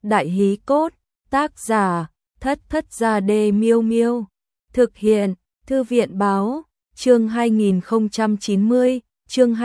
Đại hí cốt, tác giả, Thất Thất Gia Đê Miêu Miêu. Thực hiện, Thư viện báo, chương 2090, chương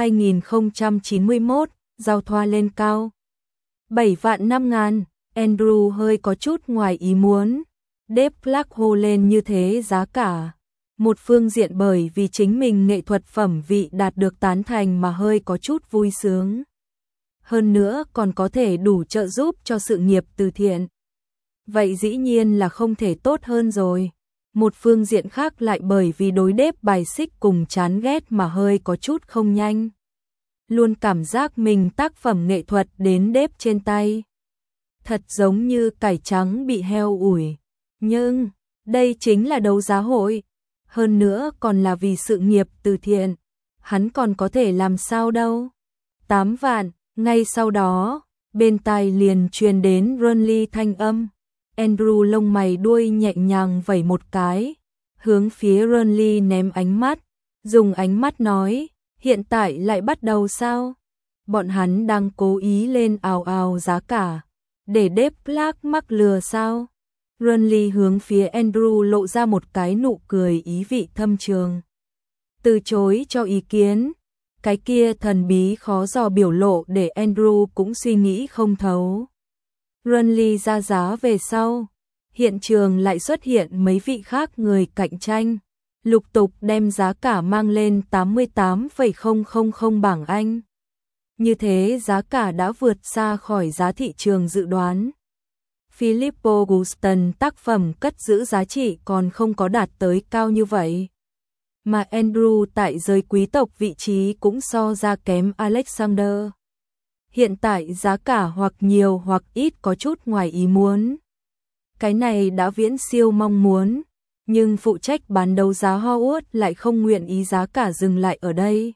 2091, giao thoa lên cao. 7.500.000, Andrew hơi có chút ngoài ý muốn. Dave Clark hô lên như thế giá cả. Một phương diện bởi vì chính mình nghệ thuật phẩm vị đạt được tán thành mà hơi có chút vui sướng. Hơn nữa còn có thể đủ trợ giúp cho sự nghiệp từ thiện. Vậy dĩ nhiên là không thể tốt hơn rồi. Một phương diện khác lại bởi vì đối Dave bài xích cùng chán ghét mà hơi có chút không nhanh. Luôn cảm giác mình tác phẩm nghệ thuật đến Dave trên tay. Thật giống như cải trắng bị heo ủi. Nhưng, đây chính là đấu giá hội. Hơn nữa còn là vì sự nghiệp từ thiện. Hắn còn có thể làm sao đâu. 8 vạn, ngay sau đó, bên tai liền truyền đến Ronly thanh âm. Andrew lông mày đuôi nhẹ nhàng vẩy một cái, hướng phía Ronly ném ánh mắt, dùng ánh mắt nói, hiện tại lại bắt đầu sao? Bọn hắn đang cố ý lên ào ào giá cả, để Dave Clark mắc lừa sao? Ronly hướng phía Andrew lộ ra một cái nụ cười ý vị thâm trường. Từ chối cho ý kiến, cái kia thần bí khó dò biểu lộ để Andrew cũng suy nghĩ không thấu. Ronly ra giá về sau, hiện trường lại xuất hiện mấy vị khác người cạnh tranh, lục tục đem giá cả mang lên 88,000 bảng Anh. Như thế giá cả đã vượt xa khỏi giá thị trường dự đoán. Philippo Guston tác phẩm cất giữ giá trị còn không có đạt tới cao như vậy. Mà Andrew tại giới quý tộc vị trí cũng so ra kém Alexander. Hiện tại giá cả hoặc nhiều hoặc ít có chút ngoài ý muốn. Cái này đã viễn siêu mong muốn, nhưng phụ trách bán đấu giá Howard lại không nguyện ý giá cả dừng lại ở đây.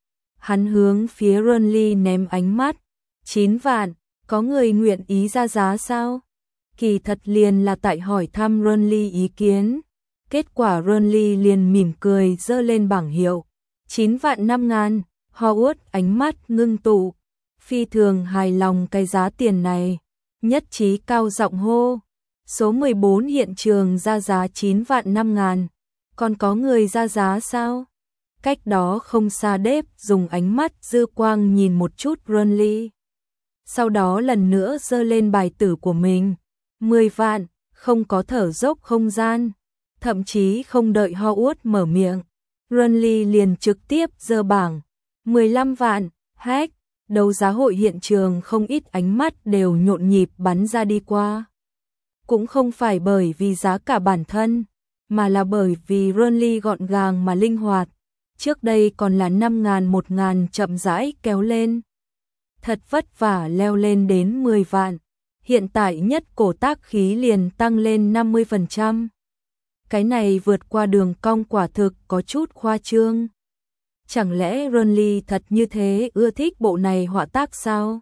Hắn hướng phía Ronly ném ánh mắt. 9 vạn, có người nguyện ý ra giá sao? Kỳ thật liền là tại hỏi thăm Ronly ý kiến. Kết quả Ronly liền mỉm cười giơ lên bảng hiệu. 9.500.000, Howard ánh mắt ngưng tụ. Phi thường hài lòng cái giá tiền này. Nhất trí cao giọng hô. Số 14 hiện trường ra giá 9.500.000. Còn có người ra giá sao? Cách đó không xa Dave dùng ánh mắt dư quang nhìn một chút Ronly. Sau đó lần nữa giơ lên bài tử của mình. 10 vạn, không có thở dốc không gian. Thậm chí không đợi Howard mở miệng. Ronly liền trực tiếp giơ bảng. 15 vạn, hack. Đấu giá hội hiện trường không ít ánh mắt đều nhộn nhịp bắn ra đi qua. Cũng không phải bởi vì giá cả bản thân, mà là bởi vì Ronly gọn gàng mà linh hoạt. Trước đây còn là 5.000 1.000 chậm rãi kéo lên. Thật vất vả leo lên đến 10 vạn. Hiện tại nhất cổ tác khí liền tăng lên 50%. Cái này vượt qua đường cong quả thực có chút khoa trương. Chẳng lẽ Ronly thật như thế ưa thích bộ này họa tác sao?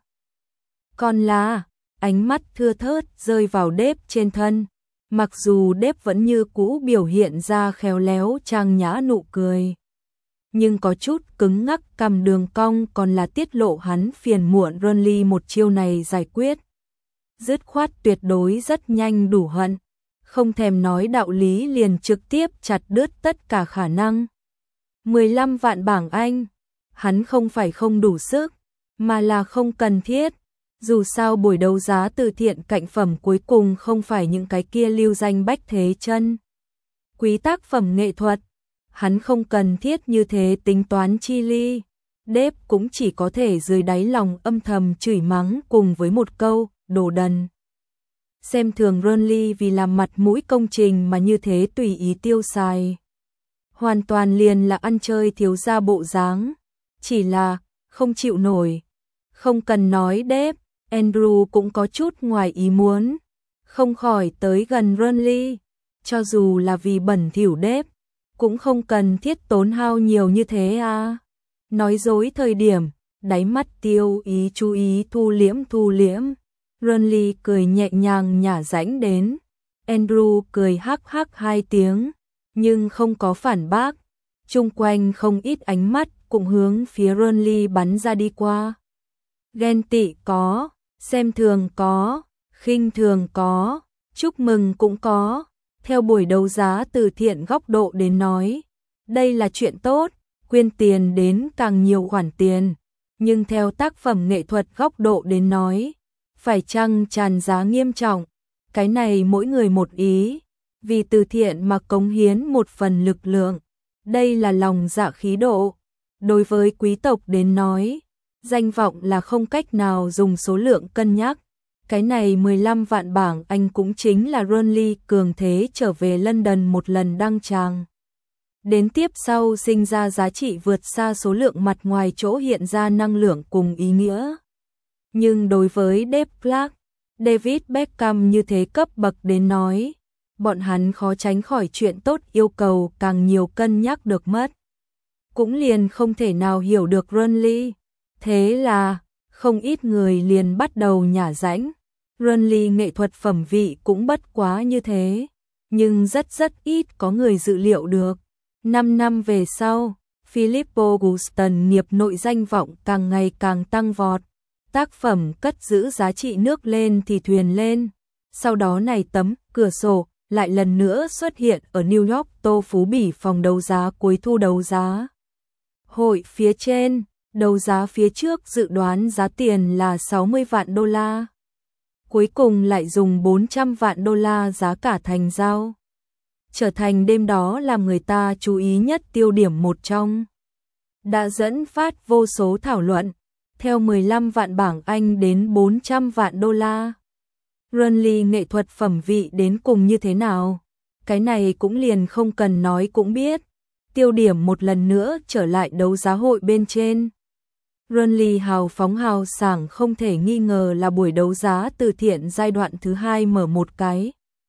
Còn là, ánh mắt thưa thớt rơi vào Dave trên thân. Mặc dù Dave vẫn như cũ biểu hiện ra khéo léo trang nhã nụ cười. Nhưng có chút cứng ngắc cầm đường cong còn là tiết lộ hắn phiền muộn Ronly một chiêu này giải quyết. Dứt khoát tuyệt đối rất nhanh đủ hận. Không thèm nói đạo lý liền trực tiếp chặt đứt tất cả khả năng. 15 vạn bảng Anh, hắn không phải không đủ sức, mà là không cần thiết. Dù sao buổi đấu giá từ thiện cạnh phẩm cuối cùng không phải những cái kia lưu danh bách thế chân. Quý tác phẩm nghệ thuật, hắn không cần thiết như thế tính toán chi ly. Dave cũng chỉ có thể dưới đáy lòng âm thầm chửi mắng cùng với một câu, đồ đần. Xem thường Ronly vì làm mặt mũi công trình mà như thế tùy ý tiêu xài. Hoàn toàn liền là ăn chơi thiếu gia bộ dáng. Chỉ là, không chịu nổi. Không cần nói Dave, Andrew cũng có chút ngoài ý muốn. Không khỏi tới gần Ronly. Cho dù là vì bẩn thỉu Dave, cũng không cần thiết tốn hao nhiều như thế à. Nói dối thời điểm, đáy mắt tiêu ý chú ý thu liễm. Ronly cười nhẹ nhàng nhả rãnh đến. Andrew cười hắc hắc 2 tiếng, nhưng không có phản bác. Chung quanh không ít ánh mắt cũng hướng phía Ronly bắn ra đi qua. Ghen tị có, xem thường có, khinh thường có, chúc mừng cũng có. Theo buổi đấu giá từ thiện góc độ đến nói, đây là chuyện tốt, quyên tiền đến càng nhiều khoản tiền. Nhưng theo tác phẩm nghệ thuật góc độ đến nói, phải chăng tràn giá nghiêm trọng, cái này mỗi người một ý, vì từ thiện mà cống hiến một phần lực lượng, đây là lòng dạ khí độ. Đối với quý tộc đến nói, danh vọng là không cách nào dùng số lượng cân nhắc. Cái này 15 vạn bảng Anh cũng chính là Ronly cường thế trở về London một lần đăng tràng. Đến tiếp sau sinh ra giá trị vượt xa số lượng mặt ngoài chỗ hiện ra năng lượng cùng ý nghĩa. Nhưng đối với Dave Clark, David Beckham như thế cấp bậc đến nói, bọn hắn khó tránh khỏi chuyện tốt yêu cầu càng nhiều cân nhắc được mất. Cũng liền không thể nào hiểu được Ronly. Thế là, không ít người liền bắt đầu nhả rãnh. Ronly nghệ thuật phẩm vị cũng bất quá như thế, nhưng rất ít có người dự liệu được. 5 năm về sau, Philippo Guston nghiệp nội danh vọng càng ngày càng tăng vọt. Tác phẩm cất giữ giá trị nước lên thì thuyền lên. Sau đó này tấm cửa sổ lại lần nữa xuất hiện ở New York Tô Phú Bỉ phòng đấu giá cuối thu đấu giá. Hội phía trên, đấu giá phía trước dự đoán giá tiền là 60 vạn đô la. Cuối cùng lại dùng 400 vạn đô la giá cả thành giao. Trở thành đêm đó làm người ta chú ý nhất tiêu điểm một trong. Đã dẫn phát vô số thảo luận, theo 15 vạn bảng Anh đến 400 vạn đô la. Ronly nghệ thuật phẩm vị đến cùng như thế nào? Cái này cũng liền không cần nói cũng biết. Tiêu điểm một lần nữa trở lại đấu giá hội bên trên. Ronly hào phóng hào sảng không thể nghi ngờ là buổi đấu giá từ thiện giai đoạn thứ 2 mở một cái.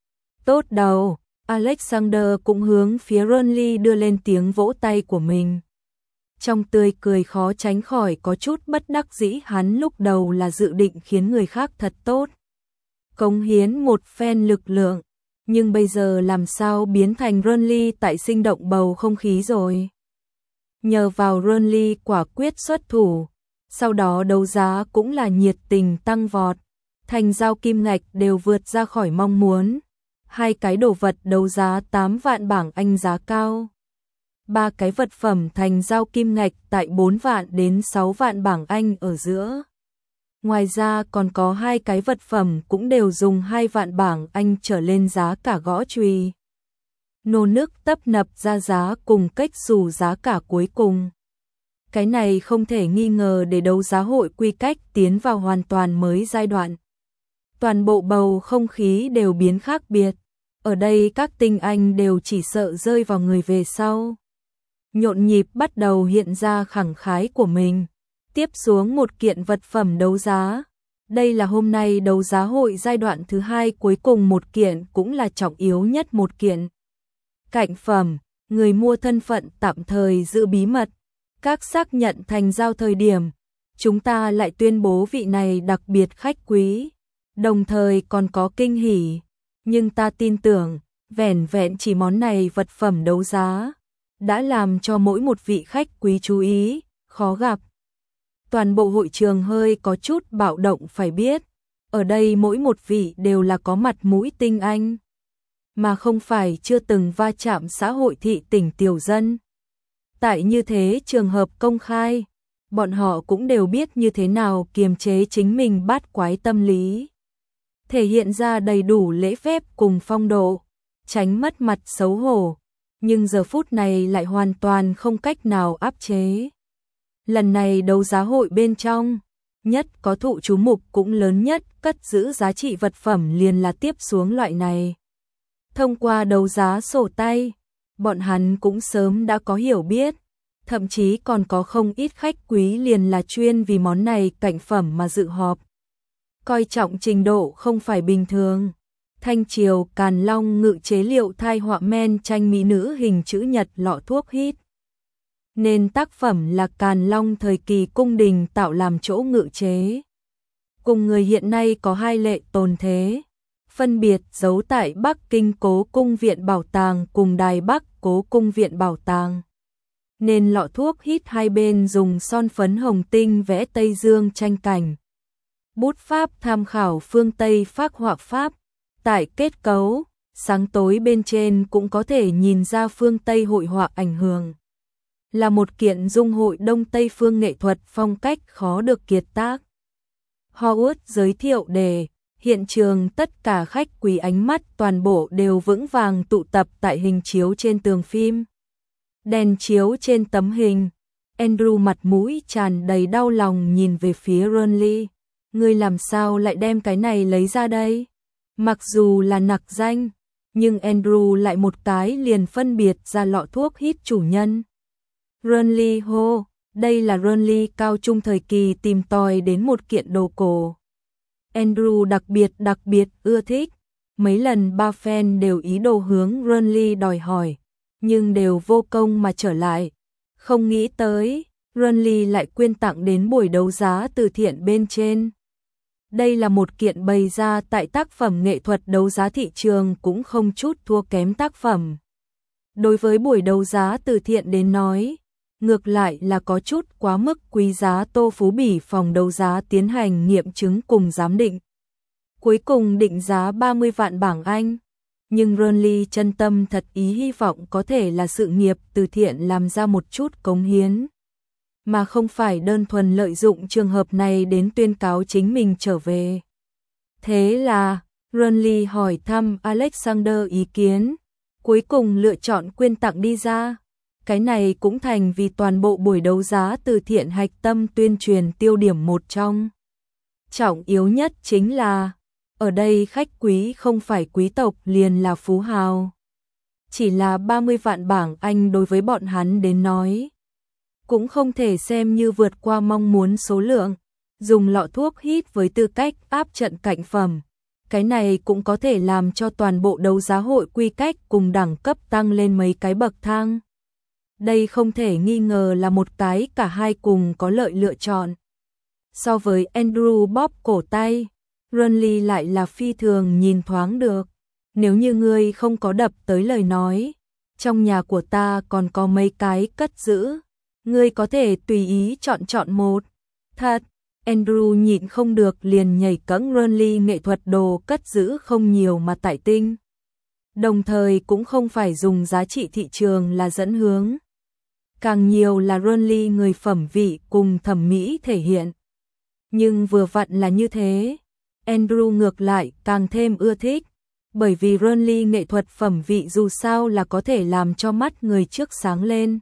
Tốt đầu, Alexander cũng hướng phía Ronly đưa lên tiếng vỗ tay của mình. Trong tươi cười khó tránh khỏi có chút bất đắc dĩ, hắn lúc đầu là dự định khiến người khác thật tốt, cống hiến một phen lực lượng, nhưng bây giờ làm sao biến thành Ronly tại sinh động bầu không khí rồi. Nhờ vào Ronly quả quyết xuất thủ, sau đó đấu giá cũng là nhiệt tình tăng vọt, thành giao kim ngạch đều vượt ra khỏi mong muốn. 2 cái đồ vật đấu giá 8 vạn bảng Anh giá cao. 3 cái vật phẩm thành giao kim ngạch tại 4 vạn đến 6 vạn bảng Anh ở giữa. Ngoài ra còn có 2 cái vật phẩm cũng đều dùng 2 vạn bảng Anh trở lên giá cả gõ chùy. Nô nức tấp nập ra giá cùng cách dù giá cả cuối cùng. Cái này không thể nghi ngờ để đấu giá hội quy cách tiến vào hoàn toàn mới giai đoạn. Toàn bộ bầu không khí đều biến khác biệt. Ở đây các tinh anh đều chỉ sợ rơi vào người về sau. Nhộn nhịp bắt đầu hiện ra khẳng khái của mình. Tiếp xuống một kiện vật phẩm đấu giá. Đây là hôm nay đấu giá hội giai đoạn thứ 2 cuối cùng một kiện cũng là trọng yếu nhất một kiện. Cạnh phẩm, người mua thân phận tạm thời giữ bí mật. Các xác nhận thành giao thời điểm, chúng ta lại tuyên bố vị này đặc biệt khách quý. Đồng thời còn có kinh hỉ. Nhưng ta tin tưởng, vẻn vẹn chỉ món này vật phẩm đấu giá, đã làm cho mỗi một vị khách quý chú ý, khó gặp. Toàn bộ hội trường hơi có chút bạo động phải biết, ở đây mỗi một vị đều là có mặt mũi tinh anh, mà không phải chưa từng va chạm xã hội thị tỉnh tiểu dân. Tại như thế trường hợp công khai, bọn họ cũng đều biết như thế nào kiềm chế chính mình bát quái tâm lý. Thể hiện ra đầy đủ lễ phép cùng phong độ, tránh mất mặt xấu hổ, nhưng giờ phút này lại hoàn toàn không cách nào áp chế. Lần này đấu giá hội bên trong, nhất có thụ chú mục cũng lớn nhất cất giữ giá trị vật phẩm liền là tiếp xuống loại này. Thông qua đấu giá sổ tay, bọn hắn cũng sớm đã có hiểu biết, thậm chí còn có không ít khách quý liền là chuyên vì món này cạnh phẩm mà dự họp. Coi trọng trình độ không phải bình thường. Thanh Triều Càn Long ngự chế liệu thai họa men tranh mỹ nữ hình chữ nhật lọ thuốc hít. Nên tác phẩm là Càn Long thời kỳ cung đình tạo làm chỗ ngự chế. Cùng người hiện nay có 2 lệ tồn thế, phân biệt giấu tại Bắc Kinh Cố Cung Viện Bảo tàng cùng Đài Bắc Cố Cung Viện Bảo tàng. Nên lọ thuốc hít hai bên dùng son phấn hồng tinh vẽ Tây Dương tranh cảnh. Bút pháp tham khảo phương Tây phác họa pháp, tại kết cấu, sáng tối bên trên cũng có thể nhìn ra phương Tây hội họa ảnh hưởng. Là một kiện dung hội Đông Tây phương nghệ thuật phong cách khó được kiệt tác. Howard giới thiệu đề, hiện trường tất cả khách quý ánh mắt toàn bộ đều vững vàng tụ tập tại hình chiếu trên tường phim. Đèn chiếu trên tấm hình, Andrew mặt mũi tràn đầy đau lòng nhìn về phía Ronly. Ngươi làm sao lại đem cái này lấy ra đây? Mặc dù là nặc danh, nhưng Andrew lại một cái liền phân biệt ra lọ thuốc hít chủ nhân. Ronly hô, đây là Ronly cao trung thời kỳ tìm tòi đến một kiện đồ cổ. Andrew đặc biệt ưa thích. Mấy lần ba fan đều ý đồ hướng Ronly đòi hỏi, nhưng đều vô công mà trở lại. Không nghĩ tới, Ronly lại quyên tặng đến buổi đấu giá từ thiện bên trên. Đây là một kiện bày ra tại tác phẩm nghệ thuật đấu giá thị trường cũng không chút thua kém tác phẩm. Đối với buổi đấu giá từ thiện đến nói, ngược lại là có chút quá mức quý giá. Tô Phú Bỉ phòng đấu giá tiến hành nghiệm chứng cùng giám định. Cuối cùng định giá 30 vạn bảng Anh. Nhưng Ronly chân tâm thật ý hy vọng có thể là sự nghiệp từ thiện làm ra một chút cống hiến, mà không phải đơn thuần lợi dụng trường hợp này đến tuyên cáo chính mình trở về. Thế là, Ronly hỏi thăm Alexander ý kiến, cuối cùng lựa chọn quyên tặng đi ra. Cái này cũng thành vì toàn bộ buổi đấu giá từ thiện hạch tâm tuyên truyền tiêu điểm một trong. Trọng yếu nhất chính là, ở đây khách quý không phải quý tộc liền là phú hào. Chỉ là 30 vạn bảng Anh đối với bọn hắn đến nói, cũng không thể xem như vượt qua mong muốn số lượng. Dùng lọ thuốc hít với tư cách áp trận cạnh phẩm, cái này cũng có thể làm cho toàn bộ đấu giá hội quy cách cùng đẳng cấp tăng lên mấy cái bậc thang. Đây không thể nghi ngờ là một cái cả hai cùng có lợi lựa chọn. So với Andrew bóp cổ tay, Ronly lại là phi thường nhìn thoáng được. Nếu như ngươi không có đập tới lời nói, trong nhà của ta còn có mấy cái cất giữ, ngươi có thể tùy ý chọn một. Thật, Andrew nhịn không được liền nhảy cẫng. Ronly nghệ thuật đồ cất giữ không nhiều mà tại tinh, đồng thời cũng không phải dùng giá trị thị trường là dẫn hướng, càng nhiều là Ronly người phẩm vị cùng thẩm mỹ thể hiện. Nhưng vừa vặn là như thế, Andrew ngược lại càng thêm ưa thích, bởi vì Ronly nghệ thuật phẩm vị dù sao là có thể làm cho mắt người trước sáng lên.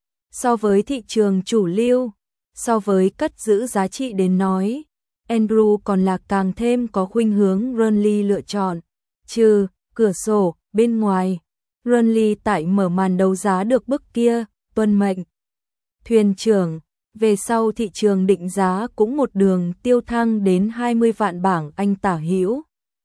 So với thị trường chủ lưu, so với cất giữ giá trị đến nói, Andrew còn là càng thêm có khuynh hướng Ronly lựa chọn. Trừ cửa sổ bên ngoài, Ronly tại mở màn đấu giá được bức kia, tuân mệnh thuyền trưởng, về sau thị trường định giá cũng một đường tiêu thăng đến 20 vạn bảng Anh tả hữu.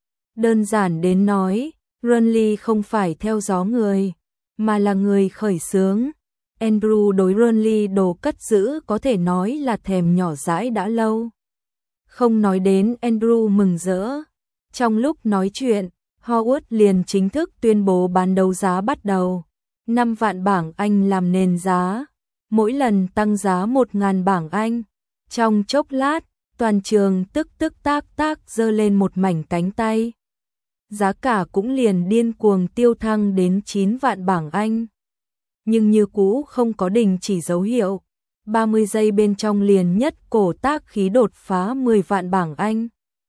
Đơn giản đến nói, Ronly không phải theo gió người, mà là người khởi xướng. Andrew đối Ronly đồ cất giữ có thể nói là thèm nhỏ dãi đã lâu. Không nói đến Andrew mừng rỡ. Trong lúc nói chuyện, Howard liền chính thức tuyên bố bán đấu giá bắt đầu. 5 vạn bảng Anh làm nền giá, mỗi lần tăng giá 1.000 bảng Anh. Trong chốc lát, toàn trường tức tác giơ lên một mảnh cánh tay. Giá cả cũng liền điên cuồng tiêu thăng đến 9 vạn bảng Anh. Nhưng như cũ không có đình chỉ dấu hiệu. 30 giây bên trong liền nhất cổ tác khí đột phá 10 vạn bảng Anh.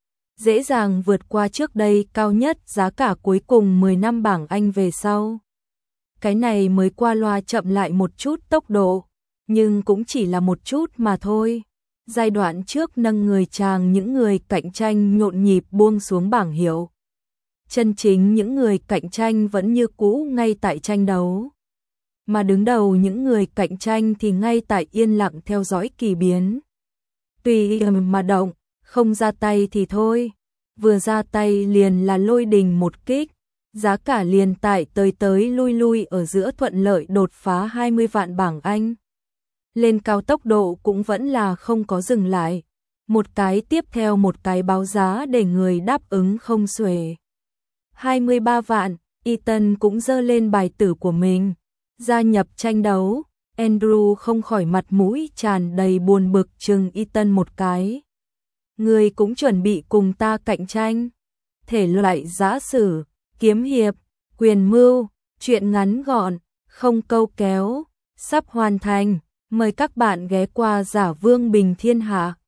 Dễ dàng vượt qua trước đây cao nhất giá cả cuối cùng 10 năm bảng Anh về sau. Cái này mới qua loa chậm lại một chút tốc độ, nhưng cũng chỉ là một chút mà thôi. Giai đoạn trước nâng người chàng những người cạnh tranh nhộn nhịp buông xuống bảng hiệu. Chân chính những người cạnh tranh vẫn như cũ ngay tại tranh đấu. Mà đứng đầu những người cạnh tranh thì ngay tại yên lặng theo dõi kỳ biến. Tùy mà động, không ra tay thì thôi. Vừa ra tay liền là lôi đình một kích. Giá cả liền tại tới lui ở giữa thuận lợi đột phá 20 vạn bảng Anh. Lên cao tốc độ cũng vẫn là không có dừng lại. Một cái tiếp theo một cái báo giá để người đáp ứng không xuể. 23 vạn, Ethan cũng dơ lên bài tử của mình. Gia nhập tranh đấu, Andrew không khỏi mặt mũi tràn đầy buồn bực chừng Ethan một cái. Ngươi cũng chuẩn bị cùng ta cạnh tranh. Thể loại giã sử, kiếm hiệp, quyền mưu, truyện ngắn gọn, không câu kéo, sắp hoàn thành. Mời các bạn ghé qua Giả Vương Bình Thiên Hạ.